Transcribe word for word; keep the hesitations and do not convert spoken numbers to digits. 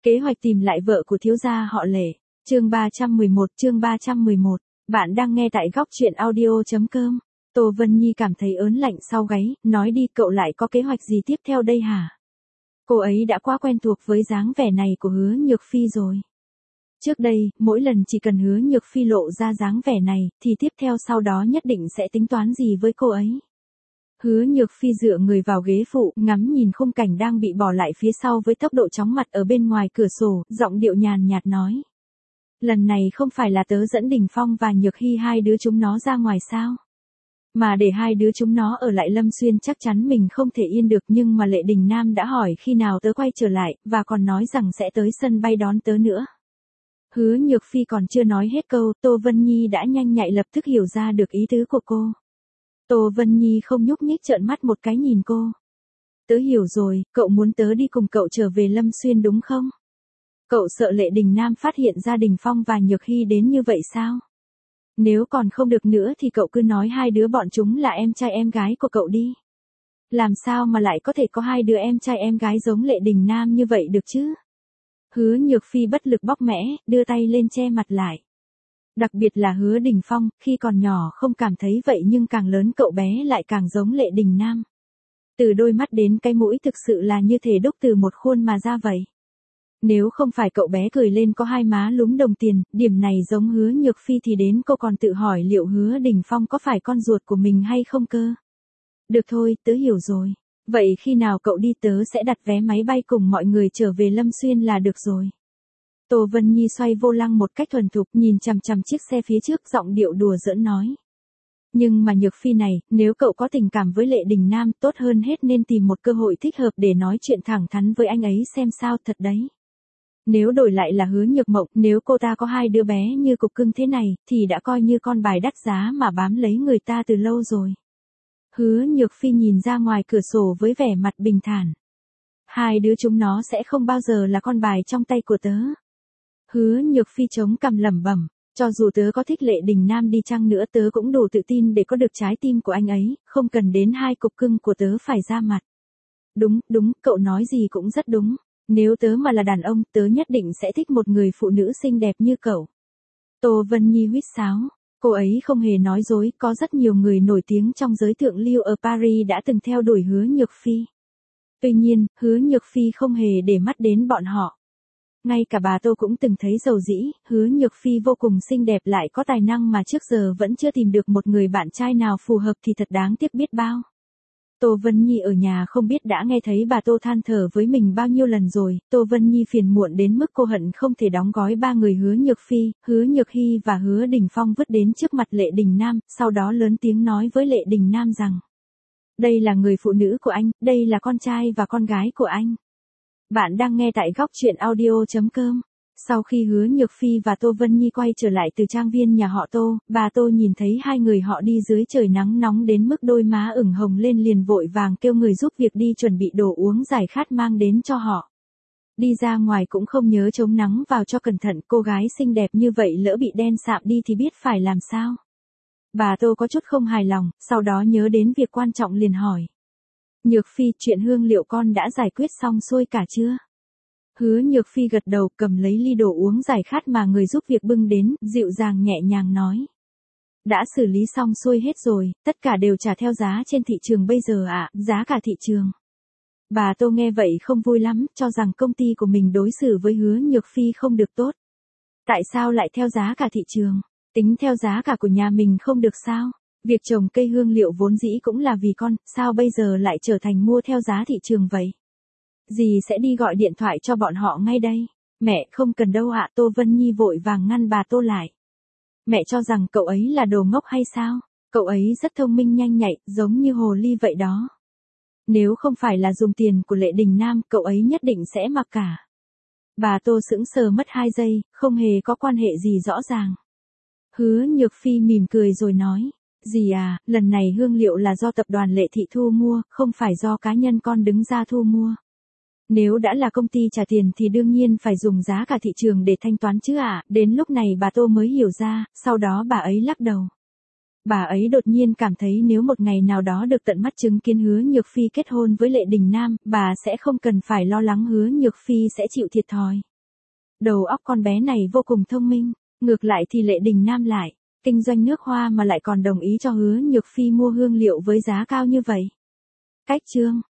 Kế hoạch tìm lại vợ của thiếu gia họ Lệ. Chương ba trăm mười một, chương ba trăm mười một. Bạn đang nghe tại góc truyện audio chấm com. Tô Vân Nhi cảm thấy ớn lạnh sau gáy, nói đi, cậu lại có kế hoạch gì tiếp theo đây hả? Cô ấy đã quá quen thuộc với dáng vẻ này của Hứa Nhược Phi rồi. Trước đây, mỗi lần chỉ cần Hứa Nhược Phi lộ ra dáng vẻ này, thì tiếp theo sau đó nhất định sẽ tính toán gì với cô ấy. Hứa Nhược Phi dựa người vào ghế phụ, ngắm nhìn khung cảnh đang bị bỏ lại phía sau với tốc độ chóng mặt ở bên ngoài cửa sổ, giọng điệu nhàn nhạt nói. Lần này không phải là tớ dẫn Đình Phong và Nhược Hy hai đứa chúng nó ra ngoài sao? Mà để hai đứa chúng nó ở lại Lâm Xuyên chắc chắn mình không thể yên được, nhưng mà Lệ Đình Nam đã hỏi khi nào tớ quay trở lại, và còn nói rằng sẽ tới sân bay đón tớ nữa. Hứa Nhược Phi còn chưa nói hết câu, Tô Vân Nhi đã nhanh nhạy lập tức hiểu ra được ý tứ của cô. Tô Vân Nhi không nhúc nhích, trợn mắt một cái nhìn cô. Tớ hiểu rồi, cậu muốn tớ đi cùng cậu trở về Lâm Xuyên đúng không? Cậu sợ Lệ Đình Nam phát hiện ra Đình Phong và Nhược Hy đến như vậy sao? Nếu còn không được nữa thì cậu cứ nói hai đứa bọn chúng là em trai em gái của cậu đi. Làm sao mà lại có thể có hai đứa em trai em gái giống Lệ Đình Nam như vậy được chứ? Hứa Nhược Phi bất lực bóc mẽ, đưa tay lên che mặt lại. Đặc biệt là Hứa Đình Phong, khi còn nhỏ không cảm thấy vậy nhưng càng lớn cậu bé lại càng giống Lệ Đình Nam. Từ đôi mắt đến cái mũi thực sự là như thể đúc từ một khuôn mà ra vậy. Nếu không phải cậu bé cười lên có hai má lúm đồng tiền, điểm này giống Hứa Nhược Phi thì đến cô còn tự hỏi liệu Hứa Đình Phong có phải con ruột của mình hay không cơ. Được thôi, tớ hiểu rồi. Vậy khi nào cậu đi tớ sẽ đặt vé máy bay cùng mọi người trở về Lâm Xuyên là được rồi. Tô Vân Nhi xoay vô lăng một cách thuần thục, nhìn chằm chằm chiếc xe phía trước, giọng điệu đùa giỡn nói. Nhưng mà Nhược Phi này, nếu cậu có tình cảm với Lệ Đình Nam, tốt hơn hết nên tìm một cơ hội thích hợp để nói chuyện thẳng thắn với anh ấy xem sao, thật đấy. Nếu đổi lại là Hứa Nhược Mộng, nếu cô ta có hai đứa bé như cục cưng thế này, thì đã coi như con bài đắt giá mà bám lấy người ta từ lâu rồi. Hứa Nhược Phi nhìn ra ngoài cửa sổ với vẻ mặt bình thản. Hai đứa chúng nó sẽ không bao giờ là con bài trong tay của tớ. Hứa Nhược Phi chống cằm lẩm bẩm, cho dù tớ có thích Lệ Đình Nam đi chăng nữa tớ cũng đủ tự tin để có được trái tim của anh ấy, không cần đến hai cục cưng của tớ phải ra mặt. Đúng, đúng, cậu nói gì cũng rất đúng. Nếu tớ mà là đàn ông, tớ nhất định sẽ thích một người phụ nữ xinh đẹp như cậu. Tô Vân Nhi huýt sáo. Cô ấy không hề nói dối, có rất nhiều người nổi tiếng trong giới thượng lưu ở Paris đã từng theo đuổi Hứa Nhược Phi. Tuy nhiên, Hứa Nhược Phi không hề để mắt đến bọn họ. Ngay cả bà Tô cũng từng thấy dầu dĩ, Hứa Nhược Phi vô cùng xinh đẹp lại có tài năng mà trước giờ vẫn chưa tìm được một người bạn trai nào phù hợp thì thật đáng tiếc biết bao. Tô Vân Nhi ở nhà không biết đã nghe thấy bà Tô than thở với mình bao nhiêu lần rồi, Tô Vân Nhi phiền muộn đến mức cô hận không thể đóng gói ba người Hứa Nhược Phi, Hứa Nhược Hy và Hứa Đình Phong vứt đến trước mặt Lệ Đình Nam, sau đó lớn tiếng nói với Lệ Đình Nam rằng. Đây là người phụ nữ của anh, đây là con trai và con gái của anh. Bạn đang nghe tại góc truyện audio chấm com. Sau khi Hứa Nhược Phi và Tô Vân Nhi quay trở lại từ trang viên nhà họ Tô, bà Tô nhìn thấy hai người họ đi dưới trời nắng nóng đến mức đôi má ửng hồng lên liền vội vàng kêu người giúp việc đi chuẩn bị đồ uống giải khát mang đến cho họ. Đi ra ngoài cũng không nhớ chống nắng vào cho cẩn thận, cô gái xinh đẹp như vậy lỡ bị đen sạm đi thì biết phải làm sao. Bà Tô có chút không hài lòng, sau đó nhớ đến việc quan trọng liền hỏi. Nhược Phi, chuyện hương liệu con đã giải quyết xong xuôi cả chưa? Hứa Nhược Phi gật đầu, cầm lấy ly đồ uống giải khát mà người giúp việc bưng đến, dịu dàng nhẹ nhàng nói. Đã xử lý xong xuôi hết rồi, tất cả đều trả theo giá trên thị trường bây giờ ạ, à, giá cả thị trường. Bà Tô nghe vậy không vui lắm, cho rằng công ty của mình đối xử với Hứa Nhược Phi không được tốt. Tại sao lại theo giá cả thị trường? Tính theo giá cả của nhà mình không được sao? Việc trồng cây hương liệu vốn dĩ cũng là vì con, sao bây giờ lại trở thành mua theo giá thị trường vậy? Dì sẽ đi gọi điện thoại cho bọn họ ngay đây. Mẹ, không cần đâu ạ, Tô Vân Nhi vội vàng ngăn bà Tô lại. Mẹ cho rằng cậu ấy là đồ ngốc hay sao? Cậu ấy rất thông minh nhanh nhạy, giống như hồ ly vậy đó. Nếu không phải là dùng tiền của Lệ Đình Nam, cậu ấy nhất định sẽ mặc cả. Bà Tô sững sờ mất hai giây, không hề có quan hệ gì rõ ràng. Hứa Nhược Phi mỉm cười rồi nói. Dì à, lần này hương liệu là do tập đoàn Lệ Thị thu mua, không phải do cá nhân con đứng ra thu mua. Nếu đã là công ty trả tiền thì đương nhiên phải dùng giá cả thị trường để thanh toán chứ ạ, à. Đến lúc này bà Tô mới hiểu ra, sau đó bà ấy lắc đầu. Bà ấy đột nhiên cảm thấy nếu một ngày nào đó được tận mắt chứng kiến Hứa Nhược Phi kết hôn với Lệ Đình Nam, bà sẽ không cần phải lo lắng Hứa Nhược Phi sẽ chịu thiệt thòi. Đầu óc con bé này vô cùng thông minh, ngược lại thì Lệ Đình Nam lại, kinh doanh nước hoa mà lại còn đồng ý cho Hứa Nhược Phi mua hương liệu với giá cao như vậy. Cách chương